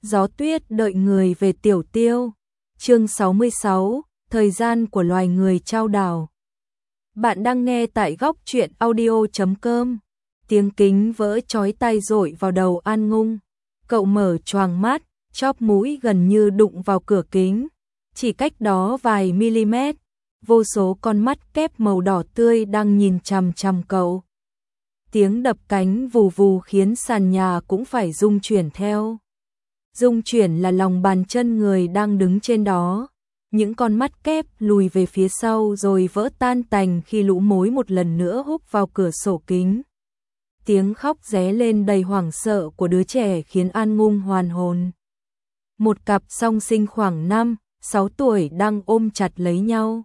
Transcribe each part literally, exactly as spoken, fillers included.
Gió tuyết đợi người về Tiểu Tiêu. Chương sáu mươi sáu, thời gian của loài người trao đảo. Bạn đang nghe tại góc truyện audio chấm com. Tiếng kính vỡ chói tai rội vào đầu An Ngung. Cậu mở choàng mắt, chóp mũi gần như đụng vào cửa kính. Chỉ cách đó vài mm, vô số con mắt kép màu đỏ tươi đang nhìn chằm chằm cậu. Tiếng đập cánh vù vù khiến sàn nhà cũng phải rung chuyển theo. Rung chuyển là lòng bàn chân người đang đứng trên đó. Những con mắt kép lùi về phía sau rồi vỡ tan tành khi lũ mối một lần nữa húc vào cửa sổ kính. Tiếng khóc ré lên đầy hoảng sợ của đứa trẻ khiến An Ngung hoàn hồn. Một cặp song sinh khoảng năm, sáu tuổi đang ôm chặt lấy nhau.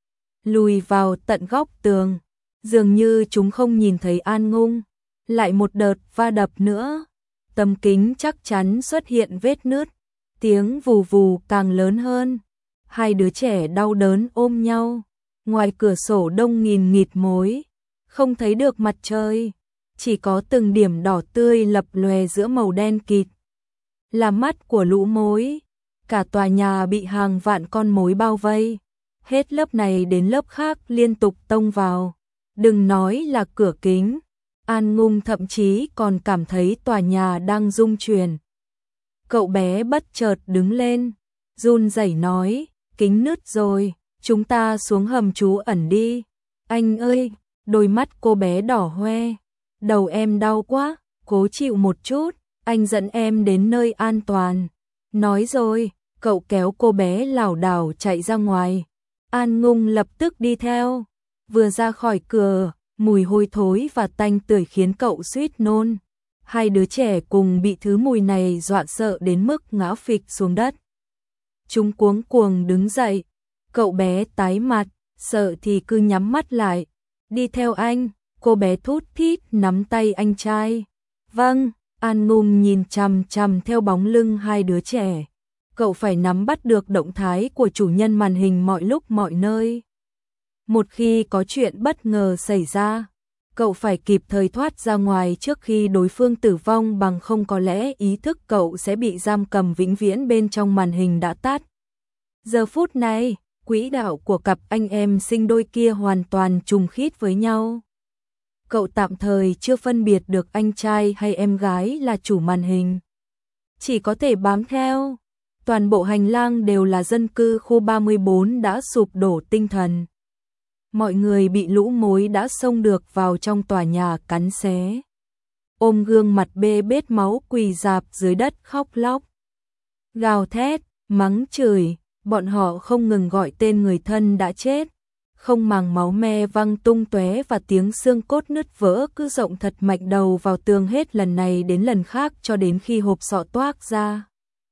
Lùi vào tận góc tường, dường như chúng không nhìn thấy An Ngung. Lại một đợt va đập nữa. Tấm kính chắc chắn xuất hiện vết nứt. Tiếng vù vù càng lớn hơn. Hai đứa trẻ đau đớn ôm nhau. Ngoài cửa sổ đông nghìn nghịt mối, không thấy được mặt trời, chỉ có từng điểm đỏ tươi lập lòe giữa màu đen kịt. Là mắt của lũ mối. Cả tòa nhà bị hàng vạn con mối bao vây. Hết lớp này đến lớp khác liên tục tông vào. Đừng nói là cửa kính. An Ngung thậm chí còn cảm thấy tòa nhà đang rung chuyển. Cậu bé bất chợt đứng lên, run rẩy nói, kính nứt rồi, chúng ta xuống hầm trú ẩn đi. Anh ơi, đôi mắt cô bé đỏ hoe. Đầu em đau quá, cố chịu một chút, anh dẫn em đến nơi an toàn. Nói rồi, cậu kéo cô bé lảo đảo chạy ra ngoài. An Ngung lập tức đi theo. Vừa ra khỏi cửa, mùi hôi thối và tanh tưởi khiến cậu suýt nôn. Hai đứa trẻ cùng bị thứ mùi này dọa sợ đến mức ngã phịch xuống đất. Chúng cuống cuồng đứng dậy. Cậu bé tái mặt, sợ thì cứ nhắm mắt lại. Đi theo anh, cô bé thút thít nắm tay anh trai. Vâng, An Ngung nhìn chằm chằm theo bóng lưng hai đứa trẻ. Cậu phải nắm bắt được động thái của chủ nhân màn hình mọi lúc mọi nơi. Một khi có chuyện bất ngờ xảy ra, cậu phải kịp thời thoát ra ngoài trước khi đối phương tử vong, bằng không có lẽ ý thức cậu sẽ bị giam cầm vĩnh viễn bên trong màn hình đã tắt. Giờ phút này, quỹ đạo của cặp anh em sinh đôi kia hoàn toàn trùng khít với nhau. Cậu tạm thời chưa phân biệt được anh trai hay em gái là chủ màn hình. Chỉ có thể bám theo. Toàn bộ hành lang đều là dân cư khu ba mươi bốn đã sụp đổ tinh thần. Mọi người bị lũ mối đã xông được vào trong tòa nhà cắn xé. Ôm gương mặt bê bết máu quỳ rạp dưới đất khóc lóc. Gào thét, mắng chửi, bọn họ không ngừng gọi tên người thân đã chết. Không màng máu me văng tung tóe và tiếng xương cốt nứt vỡ cứ rộng thật mạnh đầu vào tường hết lần này đến lần khác cho đến khi hộp sọ toác ra.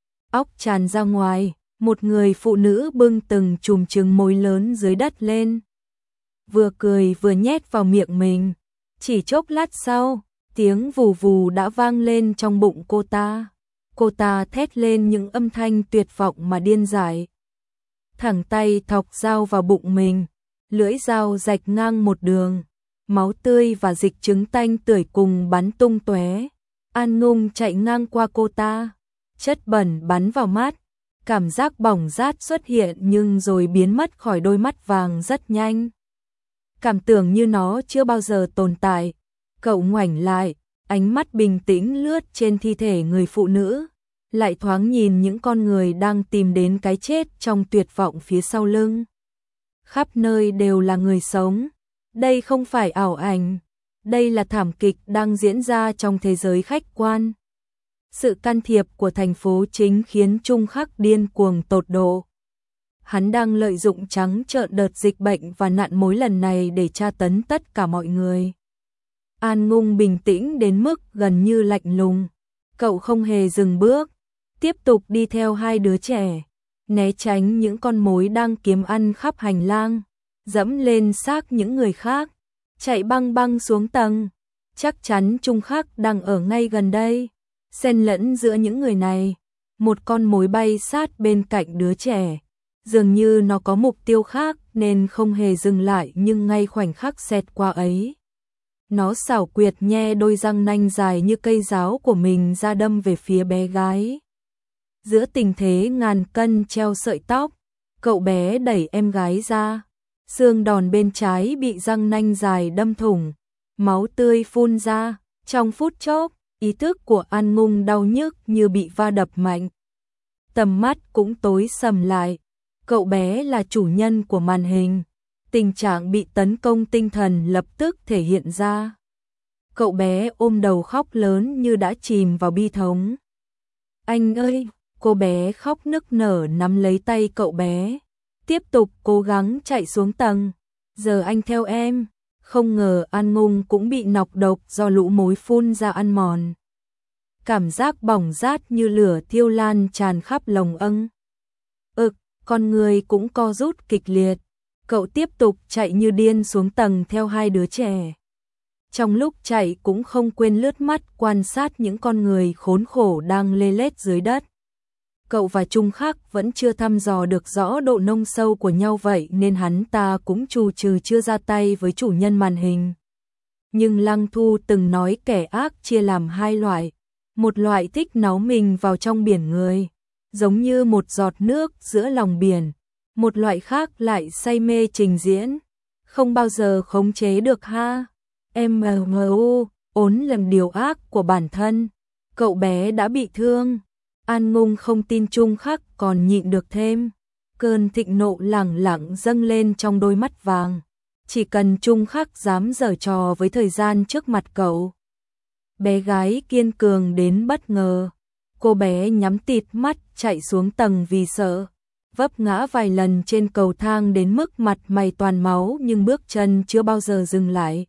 Óc tràn ra ngoài, một người phụ nữ bưng từng chùm trứng mối lớn dưới đất lên. Vừa cười vừa nhét vào miệng mình. Chỉ chốc lát sau, tiếng vù vù đã vang lên trong bụng cô ta. Cô ta thét lên những âm thanh tuyệt vọng mà điên dại. Thẳng tay thọc dao vào bụng mình, lưỡi dao rạch ngang một đường. Máu tươi và dịch trứng tanh tưởi cùng bắn tung tóe. An Ngung chạy ngang qua cô ta. Chất bẩn bắn vào mắt. Cảm giác bỏng rát xuất hiện nhưng rồi biến mất khỏi đôi mắt vàng rất nhanh. Cảm tưởng như nó chưa bao giờ tồn tại. Cậu ngoảnh lại, ánh mắt bình tĩnh lướt trên thi thể người phụ nữ, lại thoáng nhìn những con người đang tìm đến cái chết trong tuyệt vọng phía sau lưng. Khắp nơi đều là người sống. Đây không phải ảo ảnh. Đây là thảm kịch đang diễn ra trong thế giới khách quan. Sự can thiệp của thành phố chính khiến Trung Khắc điên cuồng tột độ. Hắn đang lợi dụng trắng trợn đợt dịch bệnh và nạn mối lần này để tra tấn tất cả mọi người. An Ngung bình tĩnh đến mức gần như lạnh lùng. Cậu không hề dừng bước, tiếp tục đi theo hai đứa trẻ, né tránh những con mối đang kiếm ăn khắp hành lang, dẫm lên xác những người khác, chạy băng băng xuống tầng. Chắc chắn Trung Khắc đang ở ngay gần đây. Xen lẫn giữa những người này, một con mối bay sát bên cạnh đứa trẻ. Dường như nó có mục tiêu khác nên không hề dừng lại, nhưng ngay khoảnh khắc xẹt qua ấy, nó xảo quyệt nhe đôi răng nanh dài như cây giáo của mình ra đâm về phía bé gái. Giữa tình thế ngàn cân treo sợi tóc, cậu bé đẩy em gái ra. Xương đòn bên trái bị răng nanh dài đâm thủng, máu tươi phun ra. Trong phút chốc, ý thức của An Ngung đau nhức như bị va đập mạnh. Tầm mắt cũng tối sầm lại. Cậu bé là chủ nhân của màn hình. Tình trạng bị tấn công tinh thần lập tức thể hiện ra. Cậu bé ôm đầu khóc lớn như đã chìm vào bi thống. Anh ơi! Cô bé khóc nức nở nắm lấy tay cậu bé. Tiếp tục cố gắng chạy xuống tầng. Giờ anh theo em. Không ngờ An Ngung cũng bị nọc độc do lũ mối phun ra ăn mòn. Cảm giác bỏng rát như lửa thiêu lan tràn khắp lồng âng. Ực, con người cũng co rút kịch liệt. Cậu tiếp tục chạy như điên xuống tầng theo hai đứa trẻ. Trong lúc chạy cũng không quên lướt mắt quan sát những con người khốn khổ đang lê lết dưới đất. Cậu và Trung Khắc vẫn chưa thăm dò được rõ độ nông sâu của nhau vậy nên hắn ta cũng trù trừ chưa ra tay với chủ nhân màn hình. Nhưng Lăng Thu từng nói kẻ ác chia làm hai loại. Một loại thích náu mình vào trong biển người, giống như một giọt nước giữa lòng biển. Một loại khác lại say mê trình diễn, không bao giờ khống chế được ha. Em mu, ốn làm điều ác của bản thân. Cậu bé đã bị thương. An Ngung không tin Trung Khắc còn nhịn được thêm. Cơn thịnh nộ lẳng lặng dâng lên trong đôi mắt vàng. Chỉ cần Trung Khắc dám giở trò với thời gian trước mặt cậu. Bé gái kiên cường đến bất ngờ. Cô bé nhắm tịt mắt chạy xuống tầng vì sợ. Vấp ngã vài lần trên cầu thang đến mức mặt mày toàn máu nhưng bước chân chưa bao giờ dừng lại.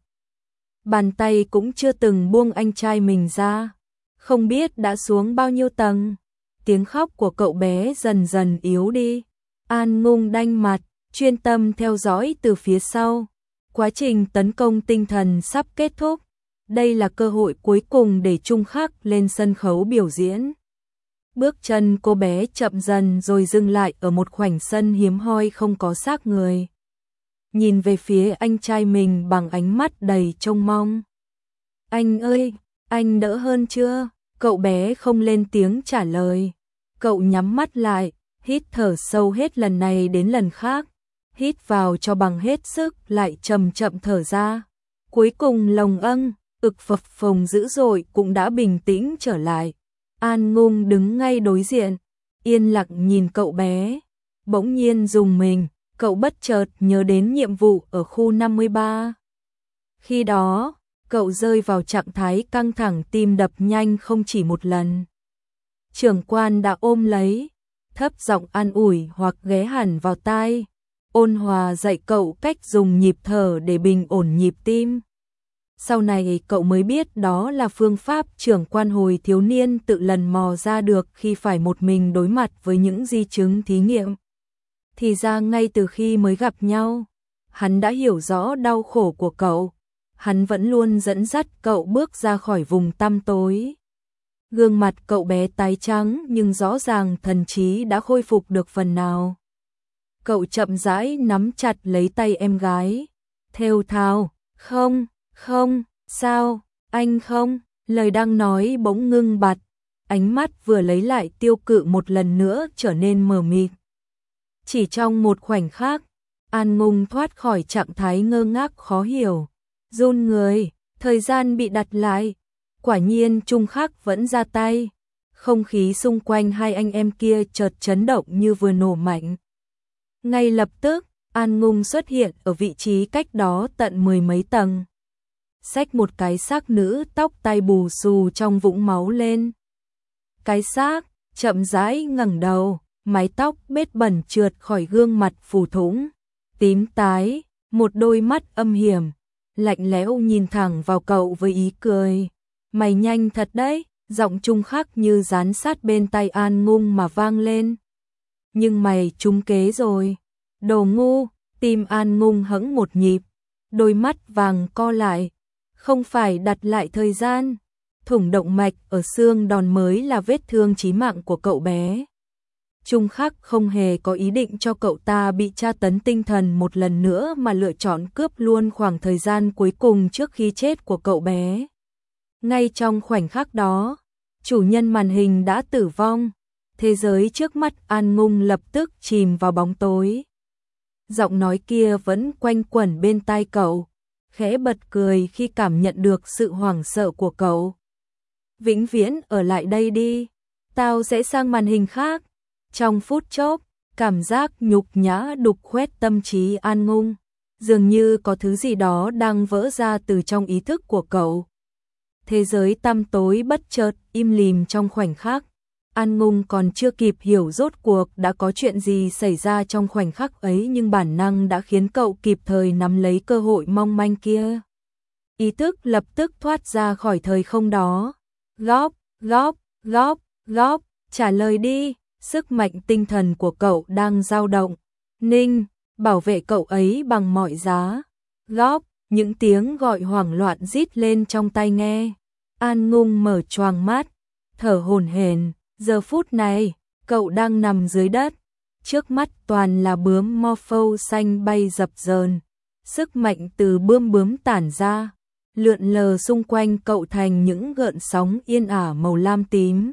Bàn tay cũng chưa từng buông anh trai mình ra. Không biết đã xuống bao nhiêu tầng. Tiếng khóc của cậu bé dần dần yếu đi. An Ngung đanh mặt, chuyên tâm theo dõi từ phía sau. Quá trình tấn công tinh thần sắp kết thúc. Đây là cơ hội cuối cùng để Trung Khắc lên sân khấu biểu diễn. Bước chân cô bé chậm dần rồi dừng lại ở một khoảnh sân hiếm hoi không có xác người. Nhìn về phía anh trai mình bằng ánh mắt đầy trông mong. Anh ơi, anh đỡ hơn chưa? Cậu bé không lên tiếng trả lời. Cậu nhắm mắt lại, hít thở sâu hết lần này đến lần khác. Hít vào cho bằng hết sức lại chậm chậm thở ra. Cuối cùng lồng âng, ực phập phồng dữ dội cũng đã bình tĩnh trở lại. An Ngung đứng ngay đối diện, yên lặng nhìn cậu bé. Bỗng nhiên rùng mình, cậu bất chợt nhớ đến nhiệm vụ ở khu năm mươi ba. Khi đó, cậu rơi vào trạng thái căng thẳng tim đập nhanh không chỉ một lần. Trưởng quan đã ôm lấy, thấp giọng an ủi hoặc ghé hẳn vào tai. Ôn hòa dạy cậu cách dùng nhịp thở để bình ổn nhịp tim. Sau này cậu mới biết đó là phương pháp trưởng quan hồi thiếu niên tự lần mò ra được khi phải một mình đối mặt với những di chứng thí nghiệm. Thì ra ngay từ khi mới gặp nhau, hắn đã hiểu rõ đau khổ của cậu. Hắn vẫn luôn dẫn dắt cậu bước ra khỏi vùng tăm tối. Gương mặt cậu bé tái trắng nhưng rõ ràng thần trí đã khôi phục được phần nào. Cậu chậm rãi nắm chặt lấy tay em gái. Thều thào, không, không, sao, anh không, lời đang nói bỗng ngưng bặt. Ánh mắt vừa lấy lại tiêu cự một lần nữa trở nên mờ mịt. Chỉ trong một khoảnh khắc, An Ngung thoát khỏi trạng thái ngơ ngác khó hiểu. Run người, thời gian bị đặt lại. Quả nhiên Trung Khắc vẫn ra tay. Không khí xung quanh hai anh em kia chợt chấn động như vừa nổ mạnh. Ngay lập tức, An Ngung xuất hiện ở vị trí cách đó tận mười mấy tầng. Xách một cái xác nữ tóc tai bù xù trong vũng máu lên. Cái xác chậm rãi ngẩng đầu, mái tóc bết bẩn trượt khỏi gương mặt phù thủng, tím tái, một đôi mắt âm hiểm, lạnh lẽo nhìn thẳng vào cậu với ý cười. Mày nhanh thật đấy, giọng Trung Khắc như dán sát bên tai An Ngung mà vang lên. Nhưng mày trúng kế rồi. Đồ ngu, tim An Ngung hững một nhịp, đôi mắt vàng co lại. Không phải đặt lại thời gian. Thủng động mạch ở xương đòn mới là vết thương chí mạng của cậu bé. Trung Khắc không hề có ý định cho cậu ta bị tra tấn tinh thần một lần nữa mà lựa chọn cướp luôn khoảng thời gian cuối cùng trước khi chết của cậu bé. Ngay trong khoảnh khắc đó, chủ nhân màn hình đã tử vong. Thế giới trước mắt An Ngung lập tức chìm vào bóng tối. Giọng nói kia vẫn quanh quẩn bên tai cậu, khẽ bật cười khi cảm nhận được sự hoảng sợ của cậu. Vĩnh viễn ở lại đây đi, tao sẽ sang màn hình khác. Trong phút chốc, cảm giác nhục nhã đục khoét tâm trí An Ngung, dường như có thứ gì đó đang vỡ ra từ trong ý thức của cậu. Thế giới tăm tối bất chợt im lìm trong khoảnh khắc. An Ngung còn chưa kịp hiểu rốt cuộc đã có chuyện gì xảy ra trong khoảnh khắc ấy, nhưng bản năng đã khiến cậu kịp thời nắm lấy cơ hội mong manh kia. Ý thức lập tức thoát ra khỏi thời không đó. Góp, góp, góp, góp, trả lời đi, sức mạnh tinh thần của cậu đang dao động. Ninh, bảo vệ cậu ấy bằng mọi giá. Góp, những tiếng gọi hoảng loạn rít lên trong tai nghe. An Ngung mở choàng mắt, thở hổn hển. Giờ phút này, cậu đang nằm dưới đất, trước mắt toàn là bướm Morpho xanh bay dập dờn, sức mạnh từ bươm bướm tản ra, lượn lờ xung quanh cậu thành những gợn sóng yên ả màu lam tím.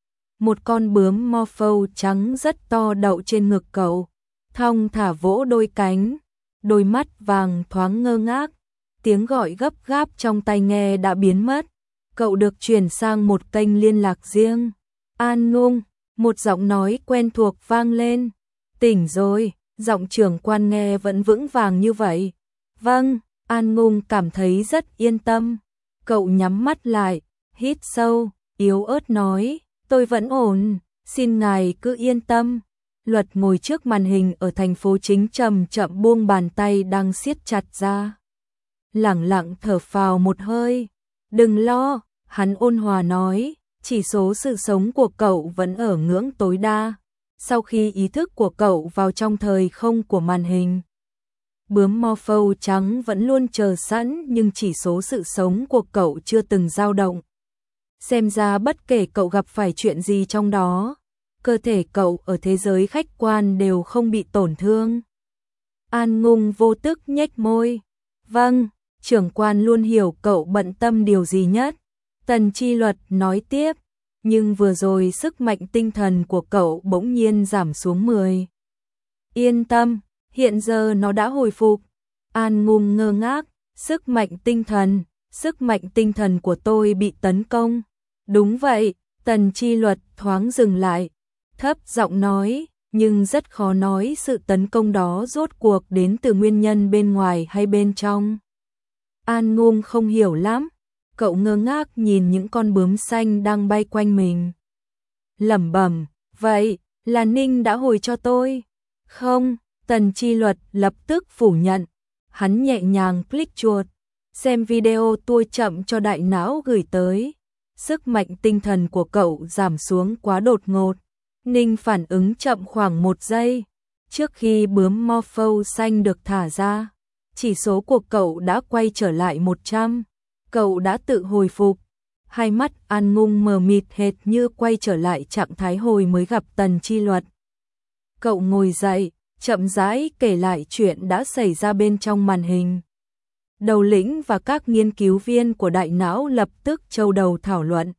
Một con bướm Morpho trắng rất to đậu trên ngực cậu, thong thả vỗ đôi cánh, đôi mắt vàng thoáng ngơ ngác, tiếng gọi gấp gáp trong tai nghe đã biến mất, cậu được chuyển sang một kênh liên lạc riêng. An Ngung, một giọng nói quen thuộc vang lên. Tỉnh rồi, giọng trưởng quan nghe vẫn vững vàng như vậy. Vâng, An Ngung cảm thấy rất yên tâm. Cậu nhắm mắt lại, hít sâu, yếu ớt nói, tôi vẫn ổn, xin ngài cứ yên tâm. Luật ngồi trước màn hình ở thành phố chính chậm chậm buông bàn tay đang siết chặt ra. Lẳng lặng thở phào một hơi. Đừng lo, hắn ôn hòa nói. Chỉ số sự sống của cậu vẫn ở ngưỡng tối đa. Sau khi ý thức của cậu vào trong thời không của màn hình, bướm Morpho trắng vẫn luôn chờ sẵn, nhưng chỉ số sự sống của cậu chưa từng dao động. Xem ra bất kể cậu gặp phải chuyện gì trong đó, cơ thể cậu ở thế giới khách quan đều không bị tổn thương. An Ngung vô tức nhếch môi. Vâng, trưởng quan luôn hiểu cậu bận tâm điều gì nhất. Tần Chi Luật nói tiếp, nhưng vừa rồi sức mạnh tinh thần của cậu bỗng nhiên giảm xuống mười. Yên tâm, hiện giờ nó đã hồi phục. An Ngung ngơ ngác, sức mạnh tinh thần, sức mạnh tinh thần của tôi bị tấn công. Đúng vậy, Tần Chi Luật thoáng dừng lại, thấp giọng nói, nhưng rất khó nói sự tấn công đó rốt cuộc đến từ nguyên nhân bên ngoài hay bên trong. An Ngung không hiểu lắm. Cậu ngơ ngác nhìn những con bướm xanh đang bay quanh mình. Lẩm bẩm, vậy là Ninh đã hồi cho tôi. Không, Tần Chi Luật lập tức phủ nhận. Hắn nhẹ nhàng click chuột, xem video tua chậm cho đại não gửi tới. Sức mạnh tinh thần của cậu giảm xuống quá đột ngột. Ninh phản ứng chậm khoảng một giây. Trước khi bướm Morpho xanh được thả ra, chỉ số của cậu đã quay trở lại một trăm. Cậu đã tự hồi phục. Hai mắt An Ngung mờ mịt hệt như quay trở lại trạng thái hồi mới gặp Tần Chi Luật. Cậu ngồi dậy, chậm rãi kể lại chuyện đã xảy ra bên trong màn hình. Đầu lĩnh và các nghiên cứu viên của đại não lập tức châu đầu thảo luận.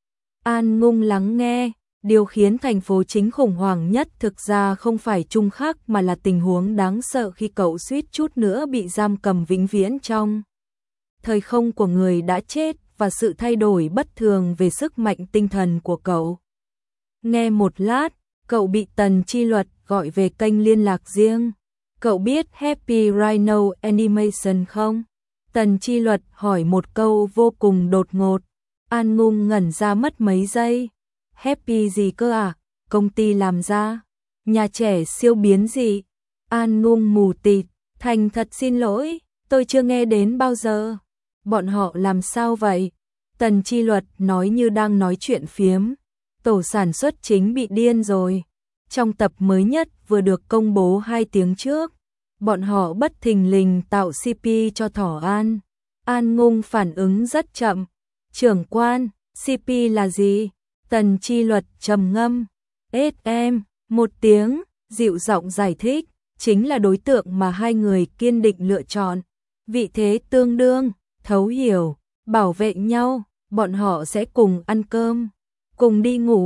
An Ngung lắng nghe, điều khiến thành phố chính khủng hoảng nhất thực ra không phải Trung Khắc mà là tình huống đáng sợ khi cậu suýt chút nữa bị giam cầm vĩnh viễn trong thời không của người đã chết và sự thay đổi bất thường về sức mạnh tinh thần của cậu. Nghe một lát, cậu bị Tần Chi Luật gọi về kênh liên lạc riêng. Cậu biết Happy Rhino Animation không? Tần Chi Luật hỏi một câu vô cùng đột ngột. An Ngung ngẩn ra mất mấy giây. Happy gì cơ à? Công ty làm ra? Nhà trẻ siêu biến gì? An Ngung mù tịt. Thành thật xin lỗi, tôi chưa nghe đến bao giờ. Bọn họ làm sao vậy? Tần Chi Luật nói như đang nói chuyện phiếm. Tổ sản xuất chính bị điên rồi. Trong tập mới nhất vừa được công bố hai tiếng trước, bọn họ bất thình lình tạo xê pê cho Thỏ An. An Ngung phản ứng rất chậm. Trưởng quan, xê pê là gì? Tần Chi Luật trầm ngâm. ét em, một tiếng, dịu giọng giải thích, chính là đối tượng mà hai người kiên định lựa chọn. Vị thế tương đương, thấu hiểu, bảo vệ nhau, bọn họ sẽ cùng ăn cơm, cùng đi ngủ,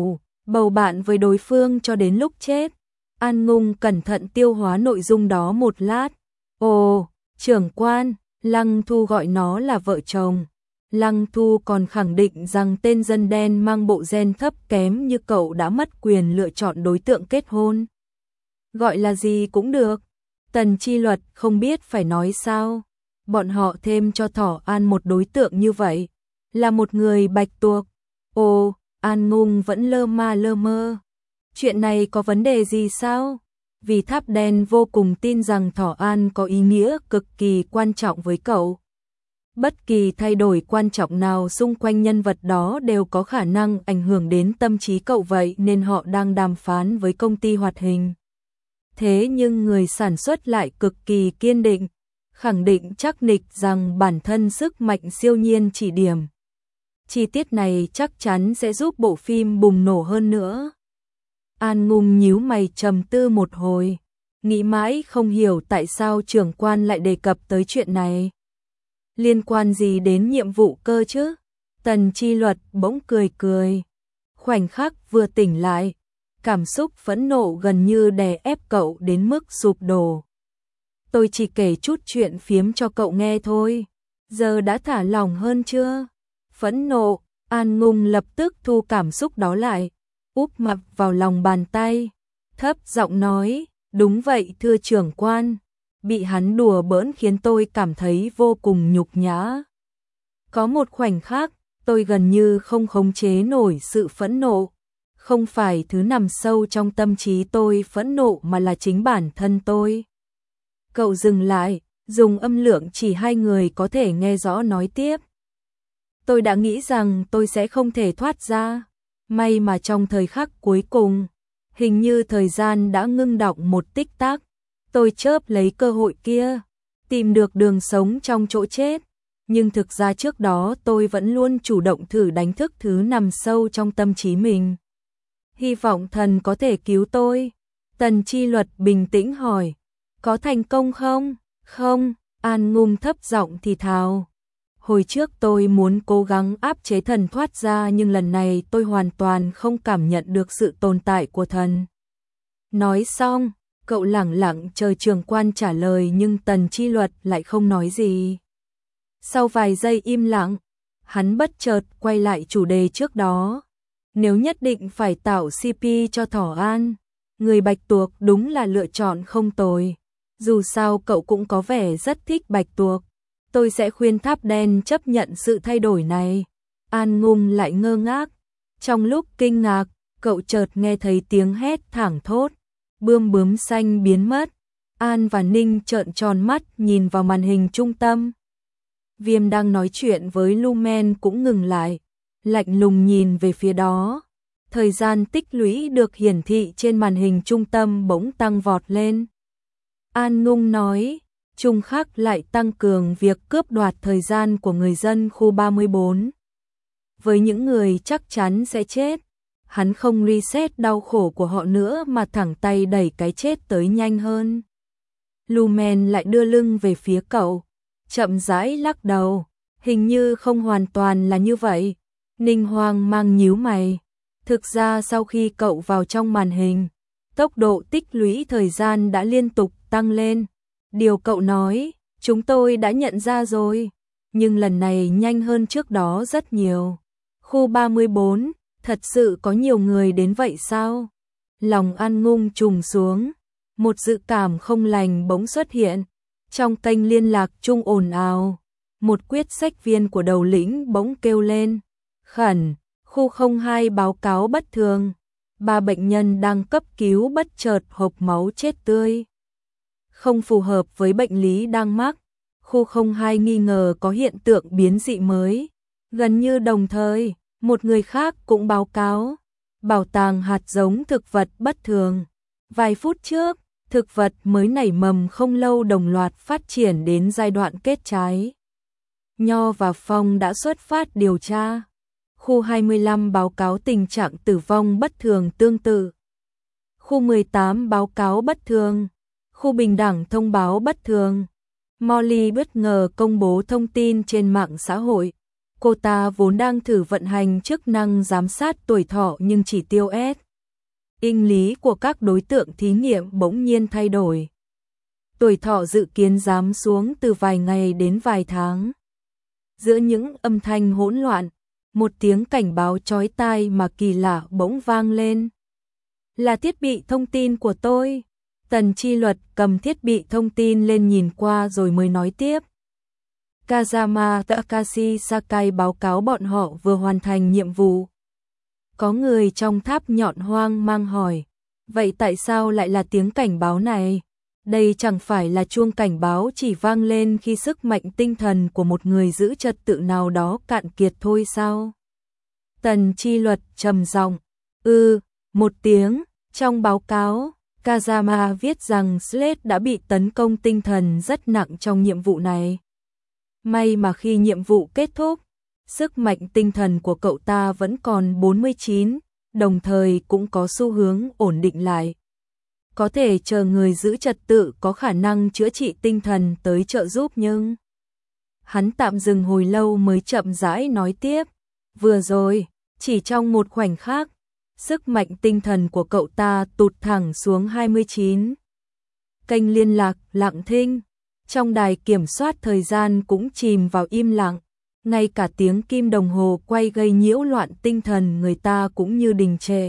bầu bạn với đối phương cho đến lúc chết. An Ngung cẩn thận tiêu hóa nội dung đó một lát. Ồ, trưởng quan, Lăng Thu gọi nó là vợ chồng. Lăng Thu còn khẳng định rằng tên dân đen mang bộ gen thấp kém như cậu đã mất quyền lựa chọn đối tượng kết hôn. Gọi là gì cũng được. Tần Chi Luật không biết phải nói sao. Bọn họ thêm cho Thỏ An một đối tượng như vậy, là một người bạch tuộc. Ồ, An Ngung vẫn lơ ma lơ mơ. Chuyện này có vấn đề gì sao? Vì Tháp Đen vô cùng tin rằng Thỏ An có ý nghĩa cực kỳ quan trọng với cậu. Bất kỳ thay đổi quan trọng nào xung quanh nhân vật đó đều có khả năng ảnh hưởng đến tâm trí cậu, vậy nên họ đang đàm phán với công ty hoạt hình. Thế nhưng người sản xuất lại cực kỳ kiên định, khẳng định chắc nịch rằng bản thân sức mạnh siêu nhiên chỉ điểm. Chi tiết này chắc chắn sẽ giúp bộ phim bùng nổ hơn nữa. An Ngung nhíu mày trầm tư một hồi, nghĩ mãi không hiểu tại sao trưởng quan lại đề cập tới chuyện này. Liên quan gì đến nhiệm vụ cơ chứ? Tần Chi Luật bỗng cười cười. Khoảnh khắc vừa tỉnh lại, cảm xúc phẫn nộ gần như đè ép cậu đến mức sụp đổ. Tôi chỉ kể chút chuyện phiếm cho cậu nghe thôi, giờ đã thả lỏng hơn chưa? Phẫn nộ, An Ngung lập tức thu cảm xúc đó lại, úp mặt vào lòng bàn tay, thấp giọng nói, đúng vậy thưa trưởng quan, bị hắn đùa bỡn khiến tôi cảm thấy vô cùng nhục nhã. Có một khoảnh khắc, tôi gần như không khống chế nổi sự phẫn nộ. Không phải thứ nằm sâu trong tâm trí tôi phẫn nộ mà là chính bản thân tôi. Cậu dừng lại, dùng âm lượng chỉ hai người có thể nghe rõ nói tiếp. Tôi đã nghĩ rằng tôi sẽ không thể thoát ra. May mà trong thời khắc cuối cùng, hình như thời gian đã ngưng đọng một tích tắc. Tôi chớp lấy cơ hội kia, tìm được đường sống trong chỗ chết. Nhưng thực ra trước đó tôi vẫn luôn chủ động thử đánh thức thứ nằm sâu trong tâm trí mình. Hy vọng thần có thể cứu tôi. Tần Chi Luật bình tĩnh hỏi. Có thành công không? Không, An Ngung thấp giọng thì thào. Hồi trước tôi muốn cố gắng áp chế thần thoát ra, nhưng lần này tôi hoàn toàn không cảm nhận được sự tồn tại của thần. Nói xong, cậu lẳng lặng chờ trưởng quan trả lời, nhưng Tần Chi Luật lại không nói gì. Sau vài giây im lặng, hắn bất chợt quay lại chủ đề trước đó. Nếu nhất định phải tạo xê pê cho Thỏ An, người bạch tuộc đúng là lựa chọn không tồi. Dù sao cậu cũng có vẻ rất thích bạch tuộc. Tôi sẽ khuyên Tháp Đen chấp nhận sự thay đổi này. An Ngung lại ngơ ngác. Trong lúc kinh ngạc, cậu chợt nghe thấy tiếng hét thảng thốt. Bươm bướm xanh biến mất. An và Ninh trợn tròn mắt nhìn vào màn hình trung tâm. Viêm đang nói chuyện với Lumen cũng ngừng lại, lạnh lùng nhìn về phía đó. Thời gian tích lũy được hiển thị trên màn hình trung tâm bỗng tăng vọt lên. An Ngung nói, Trung Khắc lại tăng cường việc cướp đoạt thời gian của người dân khu ba mươi bốn. Với những người chắc chắn sẽ chết, hắn không reset đau khổ của họ nữa mà thẳng tay đẩy cái chết tới nhanh hơn. Lumen lại đưa lưng về phía cậu, chậm rãi lắc đầu, hình như không hoàn toàn là như vậy. Ninh Hoang mang nhíu mày. Thực ra sau khi cậu vào trong màn hình, tốc độ tích lũy thời gian đã liên tục tăng lên. Điều cậu nói, chúng tôi đã nhận ra rồi, nhưng lần này nhanh hơn trước đó rất nhiều. Khu ba mươi bốn, thật sự có nhiều người đến vậy sao? Lòng An Ngung trùng xuống, một dự cảm không lành bỗng xuất hiện. Trong kênh liên lạc chung ồn ào, một quyết sách viên của đầu lĩnh bỗng kêu lên. Khẩn, khu không hai báo cáo bất thường. Ba bệnh nhân đang cấp cứu bất chợt hộc máu chết tươi. Không phù hợp với bệnh lý đang mắc. Khu không hai nghi ngờ có hiện tượng biến dị mới. Gần như đồng thời, một người khác cũng báo cáo. Bảo tàng hạt giống thực vật bất thường. Vài phút trước, thực vật mới nảy mầm không lâu đồng loạt phát triển đến giai đoạn kết trái. Nho và Phong đã xuất phát điều tra. Khu hai mươi lăm báo cáo tình trạng tử vong bất thường tương tự. Khu mười tám báo cáo bất thường. Khu bình đẳng thông báo bất thường. Molly bất ngờ công bố thông tin trên mạng xã hội. Cô ta vốn đang thử vận hành chức năng giám sát tuổi thọ nhưng chỉ tiêu S. Inh lý của các đối tượng thí nghiệm bỗng nhiên thay đổi. Tuổi thọ dự kiến giáng xuống từ vài ngày đến vài tháng. Giữa những âm thanh hỗn loạn, một tiếng cảnh báo chói tai mà kỳ lạ bỗng vang lên. Là thiết bị thông tin của tôi. Tần Chi Luật cầm thiết bị thông tin lên nhìn qua rồi mới nói tiếp. Kazama Takashi Sakai báo cáo bọn họ vừa hoàn thành nhiệm vụ. Có người trong tháp nhọn hoang mang hỏi, vậy tại sao lại là tiếng cảnh báo này? Đây chẳng phải là chuông cảnh báo chỉ vang lên khi sức mạnh tinh thần của một người giữ trật tự nào đó cạn kiệt thôi sao? Tần Chi Luật trầm giọng, "Ừ, một tiếng." Trong báo cáo, Kazama viết rằng Slade đã bị tấn công tinh thần rất nặng trong nhiệm vụ này. May mà khi nhiệm vụ kết thúc, sức mạnh tinh thần của cậu ta vẫn còn bốn mươi chín, đồng thời cũng có xu hướng ổn định lại. Có thể chờ người giữ trật tự có khả năng chữa trị tinh thần tới trợ giúp nhưng... Hắn tạm dừng hồi lâu mới chậm rãi nói tiếp. Vừa rồi, chỉ trong một khoảnh khắc, sức mạnh tinh thần của cậu ta tụt thẳng xuống hai mươi chín. Kênh liên lạc lặng thinh. Trong đài kiểm soát thời gian cũng chìm vào im lặng. Ngay cả tiếng kim đồng hồ quay gây nhiễu loạn tinh thần người ta cũng như đình trệ.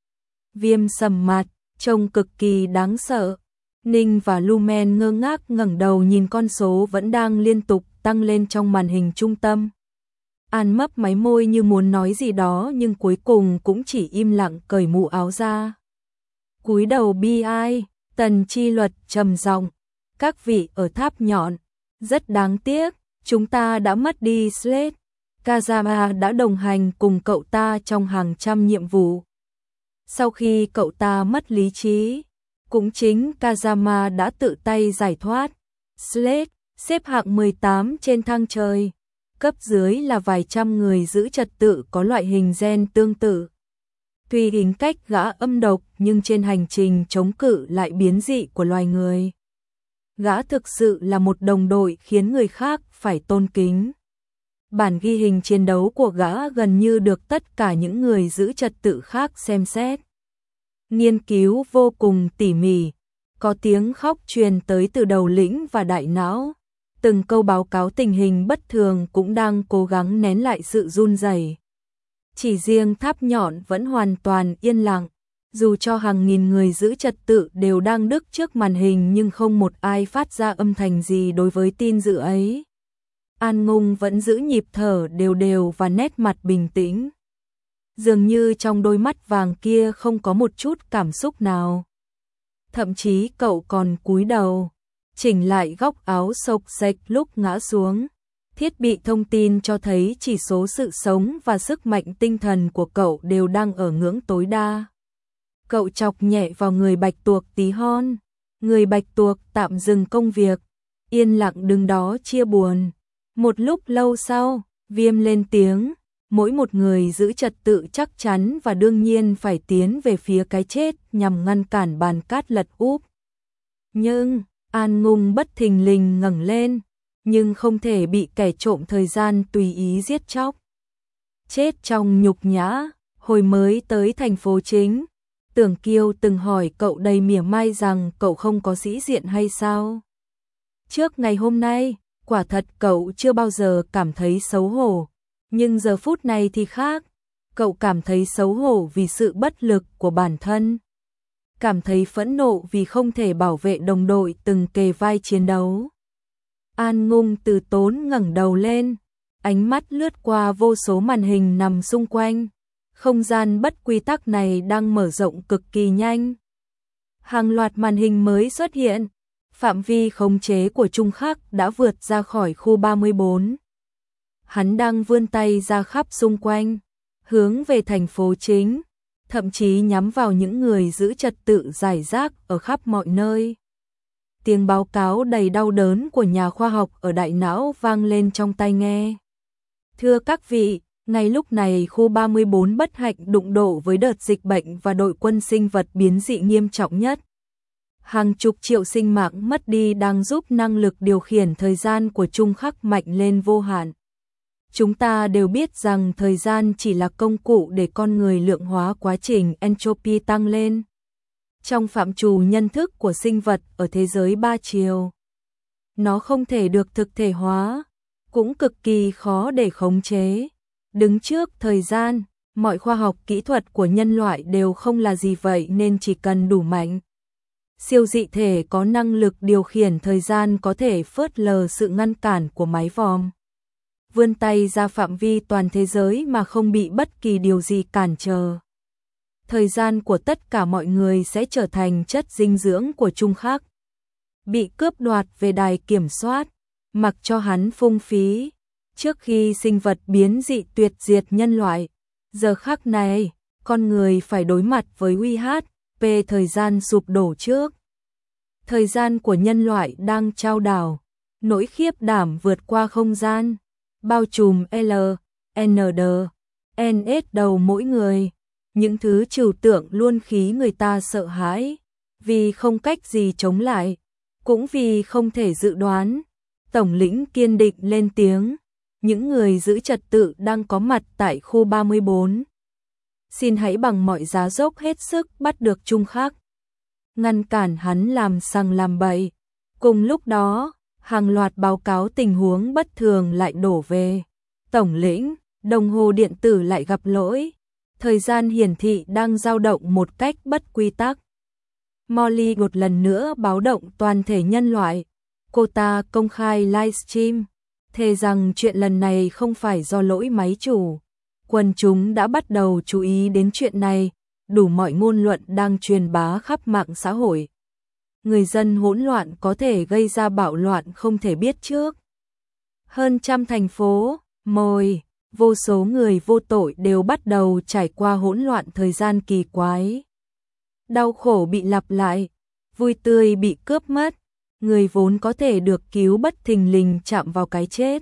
Viêm sầm mặt, trông cực kỳ đáng sợ. Ninh và Lumen ngơ ngác ngẩng đầu nhìn con số vẫn đang liên tục tăng lên trong màn hình trung tâm. An mấp máy môi như muốn nói gì đó nhưng cuối cùng cũng chỉ im lặng cởi mũ áo ra. Cúi đầu bi ai, Tần Chi Luật trầm giọng, các vị ở tháp nhọn, rất đáng tiếc, chúng ta đã mất đi Slade. Kazama đã đồng hành cùng cậu ta trong hàng trăm nhiệm vụ. Sau khi cậu ta mất lý trí, cũng chính Kazama đã tự tay giải thoát. Slade xếp hạng mười tám trên thang trời. Cấp dưới là vài trăm người giữ trật tự có loại hình gen tương tự. Tuy tính cách gã âm độc nhưng trên hành trình chống cự lại biến dị của loài người. Gã thực sự là một đồng đội khiến người khác phải tôn kính. Bản ghi hình chiến đấu của gã gần như được tất cả những người giữ trật tự khác xem xét. Nghiên cứu vô cùng tỉ mỉ, có tiếng khóc truyền tới từ đầu lĩnh và đại não. Từng câu báo cáo tình hình bất thường cũng đang cố gắng nén lại sự run rẩy. Chỉ riêng tháp nhọn vẫn hoàn toàn yên lặng, dù cho hàng nghìn người giữ trật tự đều đang đứng trước màn hình nhưng không một ai phát ra âm thanh gì đối với tin dữ ấy. An Ngung vẫn giữ nhịp thở đều đều và nét mặt bình tĩnh. Dường như trong đôi mắt vàng kia không có một chút cảm xúc nào. Thậm chí cậu còn cúi đầu, chỉnh lại góc áo xộc xệch lúc ngã xuống. Thiết bị thông tin cho thấy chỉ số sự sống và sức mạnh tinh thần của cậu đều đang ở ngưỡng tối đa. Cậu chọc nhẹ vào người bạch tuộc tí hon. Người bạch tuộc tạm dừng công việc, yên lặng đứng đó chia buồn. Một lúc lâu sau, Viêm lên tiếng, mỗi một người giữ trật tự chắc chắn và đương nhiên phải tiến về phía cái chết nhằm ngăn cản bàn cát lật úp. Nhưng, An Ngung bất thình lình ngẩng lên, nhưng không thể bị kẻ trộm thời gian tùy ý giết chóc. Chết trong nhục nhã, hồi mới tới thành phố chính, Tưởng Kiêu từng hỏi cậu đầy mỉa mai rằng cậu không có sĩ diện hay sao. Trước ngày hôm nay, quả thật cậu chưa bao giờ cảm thấy xấu hổ, nhưng giờ phút này thì khác, cậu cảm thấy xấu hổ vì sự bất lực của bản thân. Cảm thấy phẫn nộ vì không thể bảo vệ đồng đội từng kề vai chiến đấu. An Ngung từ tốn ngẩng đầu lên, ánh mắt lướt qua vô số màn hình nằm xung quanh. Không gian bất quy tắc này đang mở rộng cực kỳ nhanh. Hàng loạt màn hình mới xuất hiện, phạm vi khống chế của Trung Khắc đã vượt ra khỏi khu ba mươi bốn. Hắn đang vươn tay ra khắp xung quanh, hướng về thành phố chính, thậm chí nhắm vào những người giữ trật tự rải rác ở khắp mọi nơi. Tiếng báo cáo đầy đau đớn của nhà khoa học ở đại não vang lên trong tai nghe. Thưa các vị, ngay lúc này khu ba mươi bốn bất hạnh đụng độ với đợt dịch bệnh và đội quân sinh vật biến dị nghiêm trọng nhất. Hàng chục triệu sinh mạng mất đi đang giúp năng lực điều khiển thời gian của Trung Khắc mạnh lên vô hạn. Chúng ta đều biết rằng thời gian chỉ là công cụ để con người lượng hóa quá trình entropy tăng lên. Trong phạm trù nhân thức của sinh vật ở thế giới ba chiều, nó không thể được thực thể hóa, cũng cực kỳ khó để khống chế. Đứng trước thời gian, mọi khoa học kỹ thuật của nhân loại đều không là gì vậy nên chỉ cần đủ mạnh. Siêu dị thể có năng lực điều khiển thời gian có thể phớt lờ sự ngăn cản của máy vòm, vươn tay ra phạm vi toàn thế giới mà không bị bất kỳ điều gì cản trở. Thời gian của tất cả mọi người sẽ trở thành chất dinh dưỡng của Trung Khắc, bị cướp đoạt về đài kiểm soát, mặc cho hắn phung phí. Trước khi sinh vật biến dị tuyệt diệt nhân loại, giờ khắc này, con người phải đối mặt với uy hiếp thời gian sụp đổ trước. Thời gian của nhân loại đang chao đảo, nỗi khiếp đảm vượt qua không gian, bao trùm L, N D, N S đầu mỗi người. Những thứ trừu tượng luôn khí người ta sợ hãi, vì không cách gì chống lại, cũng vì không thể dự đoán. Tổng lĩnh kiên định lên tiếng, những người giữ trật tự đang có mặt tại khu ba mươi bốn. Xin hãy bằng mọi giá dốc hết sức bắt được Trung Khắc, ngăn cản hắn làm sằng làm bậy. Cùng lúc đó, hàng loạt báo cáo tình huống bất thường lại đổ về. Tổng lĩnh, đồng hồ điện tử lại gặp lỗi. Thời gian hiển thị đang dao động một cách bất quy tắc. Molly một lần nữa báo động toàn thể nhân loại. Cô ta công khai livestream, thề rằng chuyện lần này không phải do lỗi máy chủ. Quần chúng đã bắt đầu chú ý đến chuyện này, đủ mọi ngôn luận đang truyền bá khắp mạng xã hội. Người dân hỗn loạn có thể gây ra bạo loạn không thể biết trước. Hơn trăm thành phố, mồi, vô số người vô tội đều bắt đầu trải qua hỗn loạn thời gian kỳ quái. Đau khổ bị lặp lại, vui tươi bị cướp mất, người vốn có thể được cứu bất thình lình chạm vào cái chết.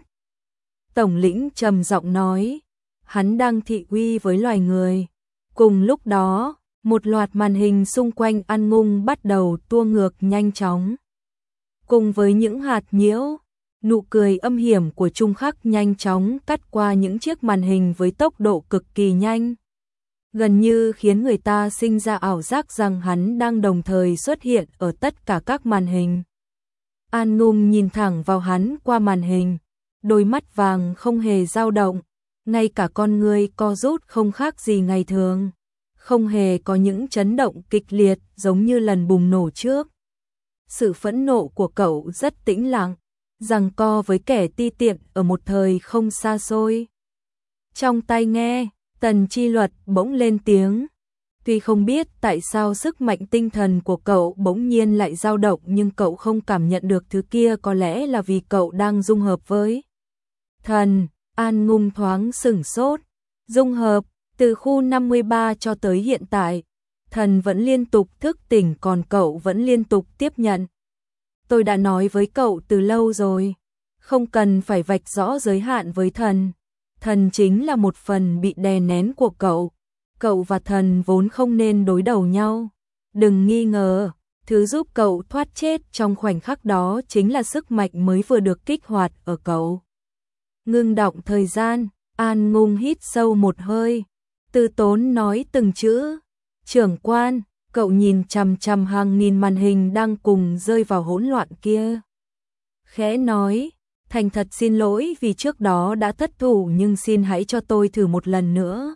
Tổng lĩnh trầm giọng nói, hắn đang thị uy với loài người. Cùng lúc đó, một loạt màn hình xung quanh An Ngung bắt đầu tua ngược nhanh chóng. Cùng với những hạt nhiễu, nụ cười âm hiểm của Trung Khắc nhanh chóng cắt qua những chiếc màn hình với tốc độ cực kỳ nhanh, gần như khiến người ta sinh ra ảo giác rằng hắn đang đồng thời xuất hiện ở tất cả các màn hình. An Ngung nhìn thẳng vào hắn qua màn hình, đôi mắt vàng không hề dao động, ngay cả con người co rút không khác gì ngày thường, không hề có những chấn động kịch liệt giống như lần bùng nổ trước. Sự phẫn nộ của cậu rất tĩnh lặng, giằng co với kẻ ti tiện ở một thời không xa xôi. Trong tai nghe, Tần Chi Luật bỗng lên tiếng. Tuy không biết tại sao sức mạnh tinh thần của cậu bỗng nhiên lại dao động, nhưng cậu không cảm nhận được thứ kia, có lẽ là vì cậu đang dung hợp với thần. An Ngung thoáng sửng sốt. Dung hợp, từ khu năm mươi ba cho tới hiện tại, thần vẫn liên tục thức tỉnh còn cậu vẫn liên tục tiếp nhận. Tôi đã nói với cậu từ lâu rồi, không cần phải vạch rõ giới hạn với thần. Thần chính là một phần bị đè nén của cậu. Cậu và thần vốn không nên đối đầu nhau. Đừng nghi ngờ, thứ giúp cậu thoát chết trong khoảnh khắc đó chính là sức mạnh mới vừa được kích hoạt ở cậu. Ngưng động thời gian, An Ngung hít sâu một hơi, từ tốn nói từng chữ. Trưởng quan, cậu nhìn chằm chằm hàng nghìn màn hình đang cùng rơi vào hỗn loạn kia. Khẽ nói, thành thật xin lỗi vì trước đó đã thất thủ, nhưng xin hãy cho tôi thử một lần nữa.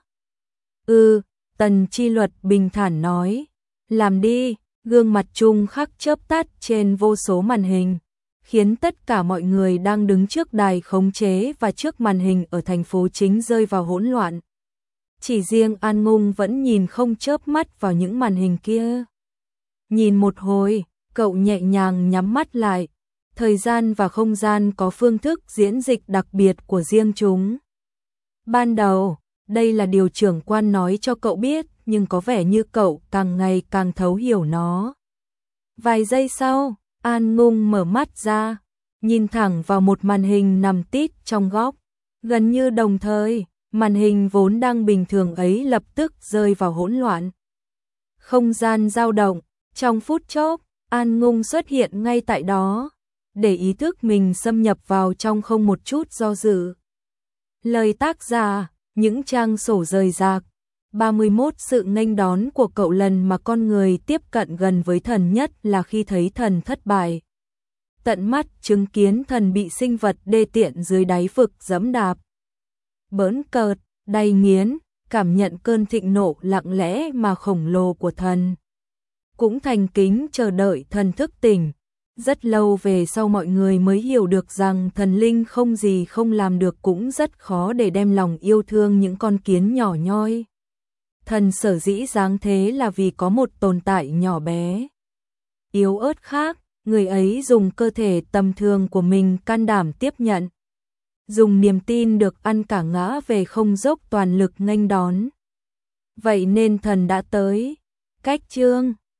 Ừ, Tần Chi Luật bình thản nói. Làm đi. Gương mặt Trung Khắc chớp tắt trên vô số màn hình, khiến tất cả mọi người đang đứng trước đài khống chế và trước màn hình ở thành phố chính rơi vào hỗn loạn. Chỉ riêng An Ngung vẫn nhìn không chớp mắt vào những màn hình kia. Nhìn một hồi, cậu nhẹ nhàng nhắm mắt lại. Thời gian và không gian có phương thức diễn dịch đặc biệt của riêng chúng. Ban đầu, đây là điều trưởng quan nói cho cậu biết, nhưng có vẻ như cậu càng ngày càng thấu hiểu nó. Vài giây sau, An Ngung mở mắt ra, nhìn thẳng vào một màn hình nằm tít trong góc. Gần như đồng thời, màn hình vốn đang bình thường ấy lập tức rơi vào hỗn loạn. Không gian dao động, trong phút chốc, An Ngung xuất hiện ngay tại đó, để ý thức mình xâm nhập vào trong không một chút do dự. Lời tác giả, những trang sổ rời rạc. ba mươi mốt Sự nghênh đón của cậu lần mà con người tiếp cận gần với thần nhất là khi thấy thần thất bại. Tận mắt chứng kiến thần bị sinh vật đê tiện dưới đáy vực giẫm đạp. Bỡn cợt, đay nghiến, cảm nhận cơn thịnh nộ lặng lẽ mà khổng lồ của thần. Cũng thành kính chờ đợi thần thức tỉnh. Rất lâu về sau mọi người mới hiểu được rằng thần linh không gì không làm được, cũng rất khó để đem lòng yêu thương những con kiến nhỏ nhoi. Thần sở dĩ dáng thế là vì có một tồn tại nhỏ bé, yếu ớt khác, người ấy dùng cơ thể tầm thường của mình can đảm tiếp nhận. Dùng niềm tin được ăn cả ngã về không dốc toàn lực nghênh đón. Vậy nên thần đã tới. Cách chương